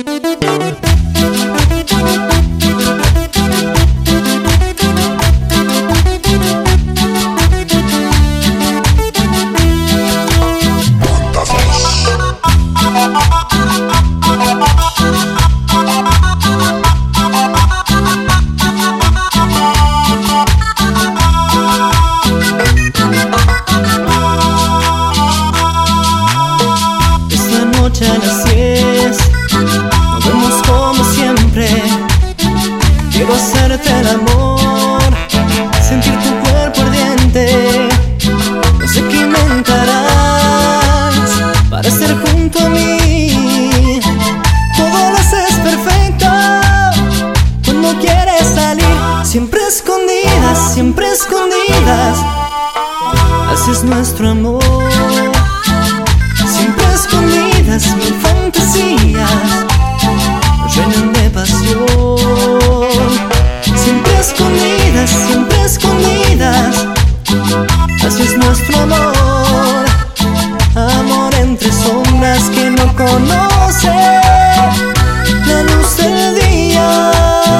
A las 10 nos vemos como siempre. Quiero hacerte el amor, sentir tu cuerpo ardiente. No sé qué inventarás para estar junto a mí. Todo lo haces perfecto cuando quieres salir. Siempre escondidas, siempre escondidas. Así es nuestro amor. Siempre escondidas, mil fantasías nos llenan de pasión. Siempre escondidas, siempre escondidas. Así es nuestro amor. Amor entre sombras que no conoce la luz del día.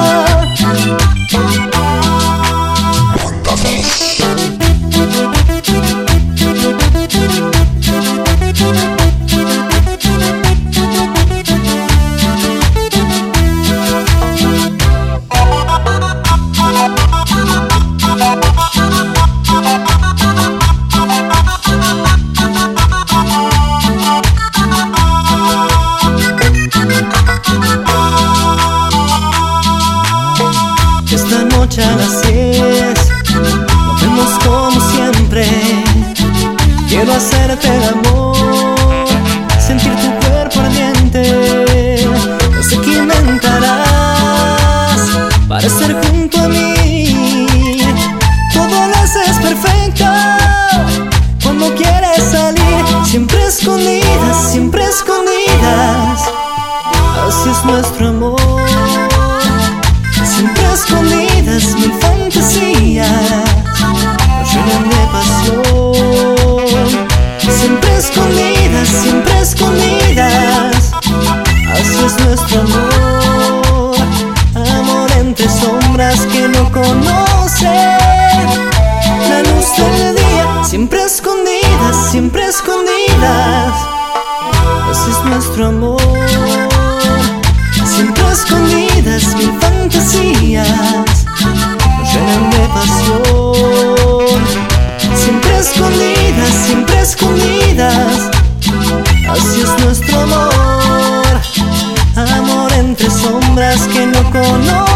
Esta noche a las 10 nos vemos como siempre. Quiero hacerte el amor, sentir tu cuerpo ardiente. No sé qué inventarás para estar junto a mí. Todo lo haces perfecto cuando quieres salir. Siempre escondidas, siempre escondidas. Así es nuestro amor. Siempre escondidas, mil fantasías nos llenan de pasión. Siempre escondidas, siempre escondidas. Así es nuestro amor. Amor entre sombras que no conoce la luz del día. Siempre escondidas, siempre escondidas. Así es nuestro amor. Siempre escondidas, mil fantasías nos llenan de pasión. Siempre escondidas, siempre escondidas. Así es nuestro amor. Amor entre sombras que no conocen